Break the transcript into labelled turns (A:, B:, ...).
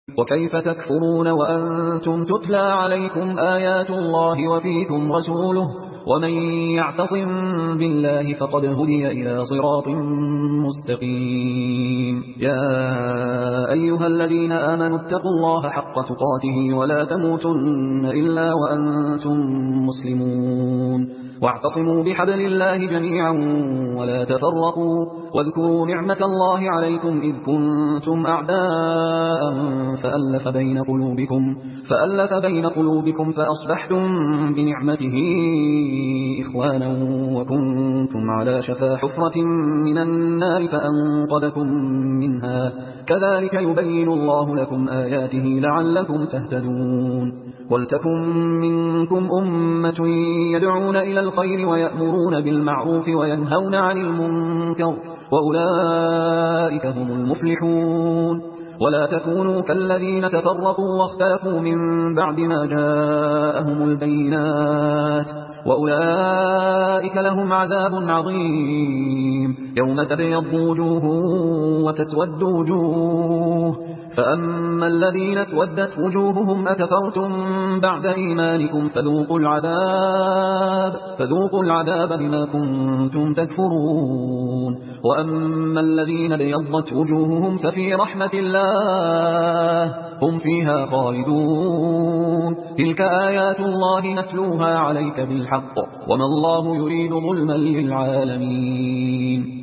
A: وكيف تكفرون وأنتم تتلى عليكم آيات الله وفيكم رسوله ومن يعتصم بالله فقد هدي إلى صراط مستقيم. يا أيها الذين آمنوا اتقوا الله حق تقاته ولا تموتن إلا وأنتم مسلمون. واعتصموا بحبل الله جميعا ولا تفرقوا واذكروا نعمة الله عليكم إذ كنتم أعداء فألف بين قلوبكم فأصبحتم بنعمته إخوانا وكنتم على شفا حفرة من النار فأنقذكم منها كذلك يبين الله لكم آياته لعلكم تهتدون. ولتكن منكم أمة يدعون إلى الخير ويأمرون بالمعروف وينهون عن المنكر وأولئك هم المفلحون. ولا تكونوا كالذين تفرقوا واختلفوا من بعد ما جاءهم البينات وأولئك لهم عذاب عظيم. يوم تبيض وجوه وتسود وجوه فأما الذين اسودت وجوههم أكفرتم بعد إيمانكم فذوقوا العذاب بما كنتم تكفرون. وأما الذين ابيضت وجوههم ففي رحمة الله هم فيها خالدون. تلك آيات الله نتلوها عليك بالحق وما الله يريد ظلما للعالمين.